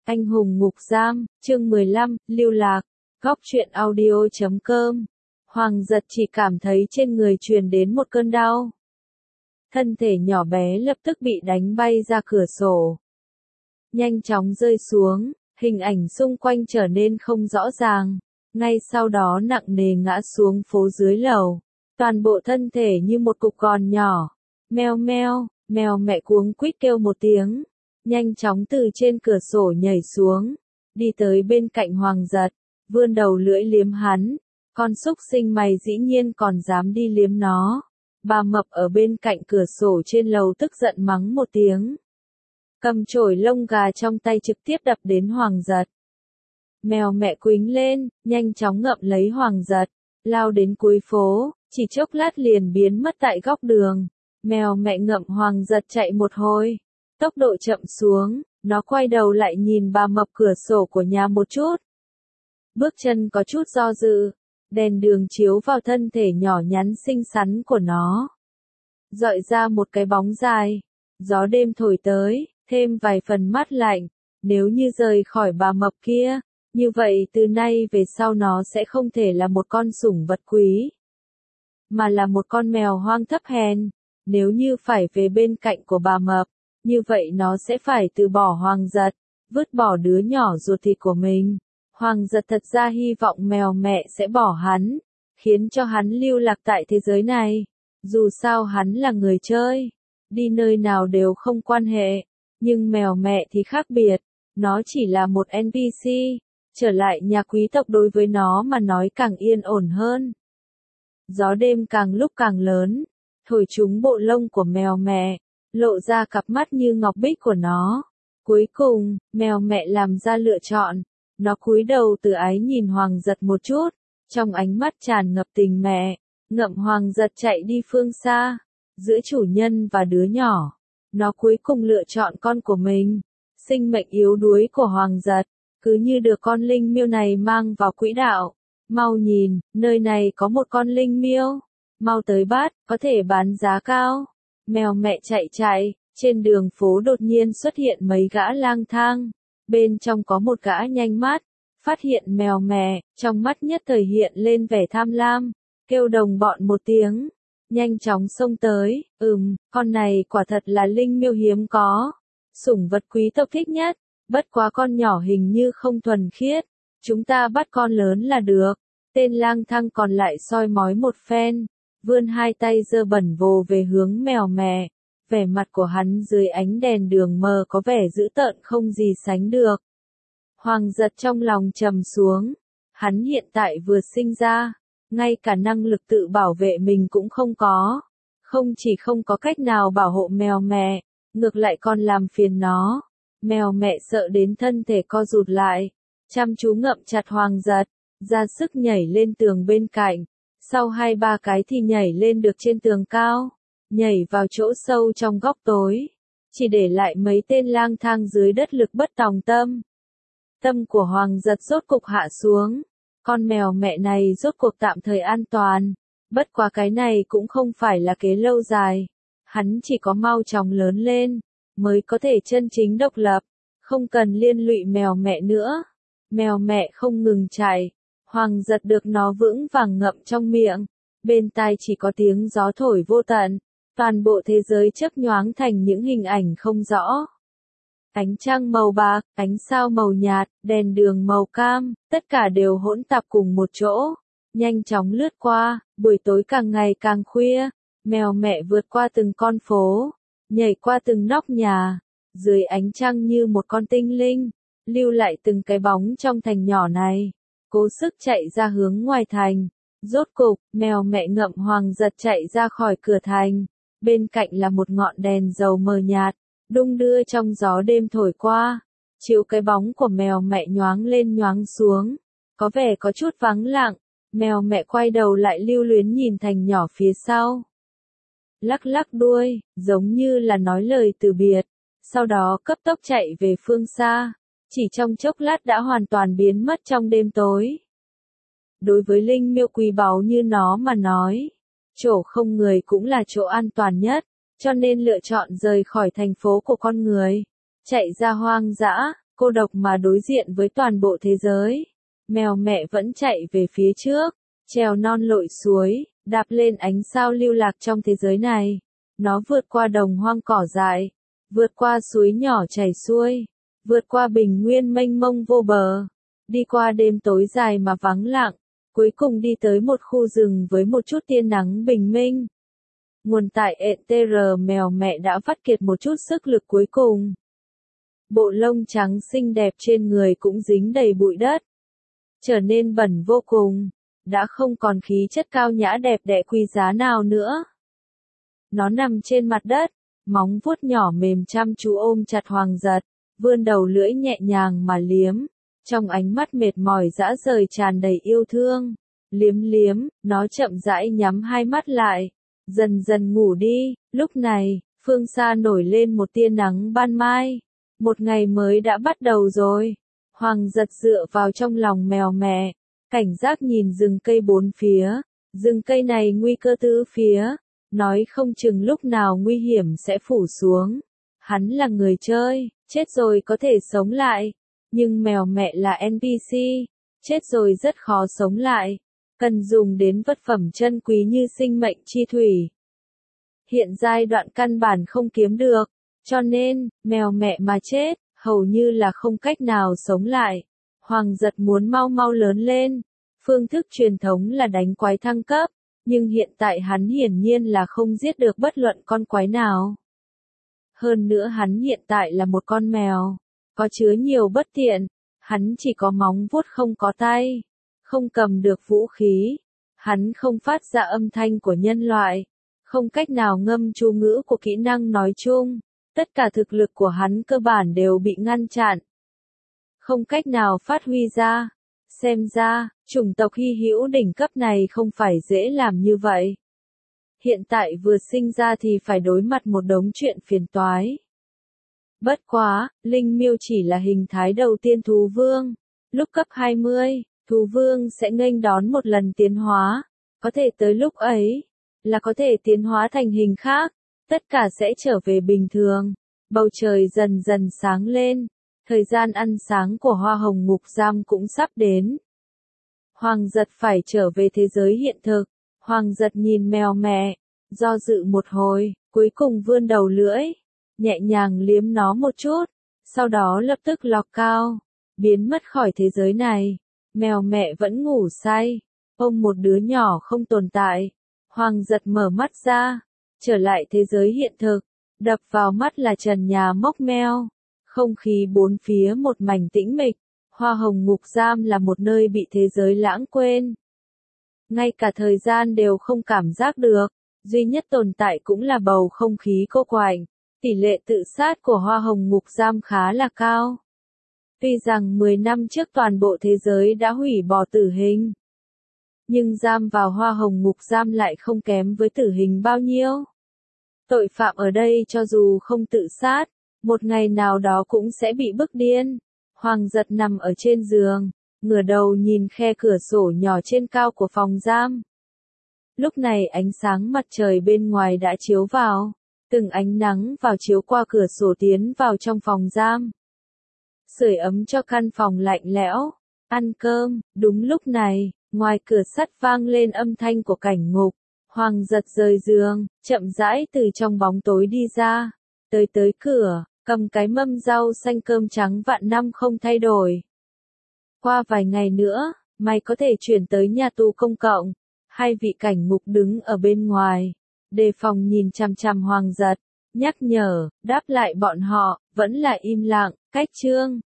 Anh hùng ngục giam, chương 15, lưu lạc, góc truyện audio.com. Hoàng Giật chỉ cảm thấy trên người truyền đến một cơn đau. Thân thể nhỏ bé lập tức bị đánh bay ra cửa sổ. Nhanh chóng rơi xuống, hình ảnh xung quanh trở nên không rõ ràng. Ngay sau đó nặng nề ngã xuống phố dưới lầu. Toàn bộ thân thể như một cục gòn nhỏ. Meo meo, mèo mẹ cuống quýt kêu một tiếng. Nhanh chóng từ trên cửa sổ nhảy xuống. Đi tới bên cạnh Hoàng Giật. Vươn đầu lưỡi liếm hắn. Con súc sinh mày dĩ nhiên còn dám đi liếm nó. Bà Mập ở bên cạnh cửa sổ trên lầu tức giận mắng một tiếng. Cầm chổi lông gà trong tay trực tiếp đập đến Hoàng Giật. Mèo mẹ quýnh lên, nhanh chóng ngậm lấy Hoàng Giật, lao đến cuối phố, chỉ chốc lát liền biến mất tại góc đường. Mèo mẹ ngậm Hoàng Giật chạy một hồi, tốc độ chậm xuống, nó quay đầu lại nhìn bà Mập cửa sổ của nhà một chút. Bước chân có chút do dự, đèn đường chiếu vào thân thể nhỏ nhắn xinh xắn của nó. Dọi ra một cái bóng dài, gió đêm thổi tới, thêm vài phần mát lạnh. Nếu như rời khỏi bà Mập kia, như vậy từ nay về sau nó sẽ không thể là một con sủng vật quý, mà là một con mèo hoang thấp hèn. Nếu như phải về bên cạnh của bà Mập, như vậy nó sẽ phải từ bỏ Hoàng Giật, vứt bỏ đứa nhỏ ruột thịt của mình. Hoàng Giật thật ra hy vọng mèo mẹ sẽ bỏ hắn, khiến cho hắn lưu lạc tại thế giới này. Dù sao hắn là người chơi, đi nơi nào đều không quan hệ, nhưng mèo mẹ thì khác biệt, nó chỉ là một NPC. Trở lại nhà quý tộc đối với nó mà nói càng yên ổn hơn. Gió đêm càng lúc càng lớn, thổi trúng bộ lông của mèo mẹ, lộ ra cặp mắt như ngọc bích của nó. Cuối cùng, mèo mẹ làm ra lựa chọn. Nó cúi đầu từ ái nhìn Hoàng Giật một chút, trong ánh mắt tràn ngập tình mẹ, ngậm Hoàng Giật chạy đi phương xa. Giữa chủ nhân và đứa nhỏ, nó cuối cùng lựa chọn con của mình. Sinh mệnh yếu đuối của Hoàng Giật, cứ như được con linh miêu này mang vào quỹ đạo. Mau nhìn, nơi này có một con linh miêu. Mau tới bắt, có thể bán giá cao. Mèo mẹ chạy, trên đường phố đột nhiên xuất hiện mấy gã lang thang. Bên trong có một gã nhanh mắt, phát hiện mèo mẹ, trong mắt nhất thời hiện lên vẻ tham lam, kêu đồng bọn một tiếng, nhanh chóng xông tới. Con này quả thật là linh miêu hiếm có, sủng vật quý tộc thích nhất, bất quá con nhỏ hình như không thuần khiết, chúng ta bắt con lớn là được. Tên lang thang còn lại soi mói một phen, vươn hai tay giơ bẩn vồ về hướng mèo mẹ. Vẻ mặt của hắn dưới ánh đèn đường mờ có vẻ dữ tợn không gì sánh được. Hoàng Giật trong lòng trầm xuống. Hắn hiện tại vừa sinh ra, ngay cả năng lực tự bảo vệ mình cũng không có. Không chỉ không có cách nào bảo hộ mèo mẹ, ngược lại còn làm phiền nó. Mèo mẹ sợ đến thân thể co rụt lại, chăm chú ngậm chặt Hoàng Giật, ra sức nhảy lên tường bên cạnh. Sau 2-3 cái thì nhảy lên được trên tường cao. Nhảy vào chỗ sâu trong góc tối, chỉ để lại mấy tên lang thang dưới đất lực bất tòng tâm. Tâm của Hoàng Giật rốt cục hạ xuống, con mèo mẹ này rốt cuộc tạm thời an toàn, bất quá cái này cũng không phải là kế lâu dài, hắn chỉ có mau chóng lớn lên, mới có thể chân chính độc lập, không cần liên lụy mèo mẹ nữa. Mèo mẹ không ngừng chạy, Hoàng Giật được nó vững vàng ngậm trong miệng, bên tai chỉ có tiếng gió thổi vô tận. Toàn bộ thế giới chớp nhoáng thành những hình ảnh không rõ. Ánh trăng màu bạc, ánh sao màu nhạt, đèn đường màu cam, tất cả đều hỗn tạp cùng một chỗ. Nhanh chóng lướt qua, buổi tối càng ngày càng khuya, mèo mẹ vượt qua từng con phố, nhảy qua từng nóc nhà, dưới ánh trăng như một con tinh linh, lưu lại từng cái bóng trong thành nhỏ này, cố sức chạy ra hướng ngoài thành. Rốt cục, mèo mẹ ngậm Hoàng Giật chạy ra khỏi cửa thành. Bên cạnh là một ngọn đèn dầu mờ nhạt, đung đưa trong gió đêm thổi qua, chiếu cái bóng của mèo mẹ nhoáng lên nhoáng xuống, có vẻ có chút vắng lặng. Mèo mẹ quay đầu lại lưu luyến nhìn thành nhỏ phía sau, lắc lắc đuôi, giống như là nói lời từ biệt, sau đó cấp tốc chạy về phương xa, chỉ trong chốc lát đã hoàn toàn biến mất trong đêm tối. Đối với linh miêu quý báu như nó mà nói, chỗ không người cũng là chỗ an toàn nhất, cho nên lựa chọn rời khỏi thành phố của con người, chạy ra hoang dã, cô độc mà đối diện với toàn bộ thế giới. Mèo mẹ vẫn chạy về phía trước, trèo non lội suối, đạp lên ánh sao lưu lạc trong thế giới này. Nó vượt qua đồng hoang cỏ dại, vượt qua suối nhỏ chảy xuôi, vượt qua bình nguyên mênh mông vô bờ, đi qua đêm tối dài mà vắng lặng, cuối cùng đi tới một khu rừng với một chút tia nắng bình minh. Nguồn tại ETR. Mèo mẹ đã vắt kiệt một chút sức lực cuối cùng. Bộ lông trắng xinh đẹp trên người cũng dính đầy bụi đất, trở nên bẩn vô cùng, đã không còn khí chất cao nhã đẹp đẽ quý giá nào nữa. Nó nằm trên mặt đất, móng vuốt nhỏ mềm chăm chú ôm chặt Hoàng Giật, vươn đầu lưỡi nhẹ nhàng mà liếm, trong ánh mắt mệt mỏi rã rời tràn đầy yêu thương. Liếm liếm, nó chậm rãi nhắm hai mắt lại, dần dần ngủ đi. Lúc này, phương xa nổi lên một tia nắng ban mai. Một ngày mới đã bắt đầu rồi. Hoàng Giật dựa vào trong lòng mèo mẹ, cảnh giác nhìn rừng cây bốn phía. Rừng cây này nguy cơ tứ phía, nói không chừng lúc nào nguy hiểm sẽ phủ xuống. Hắn là người chơi, chết rồi có thể sống lại, nhưng mèo mẹ là NPC, chết rồi rất khó sống lại, cần dùng đến vật phẩm chân quý như sinh mệnh chi thủy. Hiện giai đoạn căn bản không kiếm được, cho nên, mèo mẹ mà chết, hầu như là không cách nào sống lại. Hoàng Giật muốn mau mau lớn lên. Phương thức truyền thống là đánh quái thăng cấp, nhưng hiện tại hắn hiển nhiên là không giết được bất luận con quái nào. Hơn nữa hắn hiện tại là một con mèo, có chứa nhiều bất tiện, hắn chỉ có móng vuốt không có tay, không cầm được vũ khí, hắn không phát ra âm thanh của nhân loại, không cách nào ngâm chú ngữ của kỹ năng nói chung, tất cả thực lực của hắn cơ bản đều bị ngăn chặn, không cách nào phát huy ra. Xem ra, chủng tộc hy hữu đỉnh cấp này không phải dễ làm như vậy. Hiện tại vừa sinh ra thì phải đối mặt một đống chuyện phiền toái. Bất quá, Linh Miêu chỉ là hình thái đầu tiên thú vương. Lúc cấp 20, thú vương sẽ nghênh đón một lần tiến hóa. Có thể tới lúc ấy, là có thể tiến hóa thành hình khác. Tất cả sẽ trở về bình thường. Bầu trời dần dần sáng lên. Thời gian ăn sáng của Hoa Hồng Ngục Giam cũng sắp đến. Hoàng Giật phải trở về thế giới hiện thực. Hoàng Giật nhìn mèo mẹ, do dự một hồi, cuối cùng vươn đầu lưỡi, nhẹ nhàng liếm nó một chút, sau đó lập tức lọc cao, biến mất khỏi thế giới này. Mèo mẹ vẫn ngủ say, ôm một đứa nhỏ không tồn tại. Hoàng Giật mở mắt ra, trở lại thế giới hiện thực, đập vào mắt là trần nhà mốc meo. Không khí bốn phía một mảnh tĩnh mịch, Hoa Hồng Ngục Giam là một nơi bị thế giới lãng quên. Ngay cả thời gian đều không cảm giác được, duy nhất tồn tại cũng là bầu không khí cô quạnh. Tỷ lệ tự sát của Hoa Hồng Ngục Giam khá là cao. Tuy rằng 10 năm trước toàn bộ thế giới đã hủy bỏ tử hình, nhưng giam vào Hoa Hồng Ngục Giam lại không kém với tử hình bao nhiêu. Tội phạm ở đây cho dù không tự sát, một ngày nào đó cũng sẽ bị bức điên. Hoàng Giật nằm ở trên giường, ngửa đầu nhìn khe cửa sổ nhỏ trên cao của phòng giam. Lúc này ánh sáng mặt trời bên ngoài đã chiếu vào, từng ánh nắng vào chiếu qua cửa sổ tiến vào trong phòng giam. Sưởi ấm cho căn phòng lạnh lẽo, ăn cơm. Đúng lúc này, ngoài cửa sắt vang lên âm thanh của cảnh ngục. Hoàng Giật rời giường, chậm rãi từ trong bóng tối đi ra, tới cửa, cầm cái mâm rau xanh cơm trắng vạn năm không thay đổi. Qua vài ngày nữa, mày có thể chuyển tới nhà tù công cộng. Hai vị cảnh ngục đứng ở bên ngoài, đề phòng nhìn chằm chằm Hoàng Giật, nhắc nhở, đáp lại bọn họ, vẫn là im lặng. Cách chương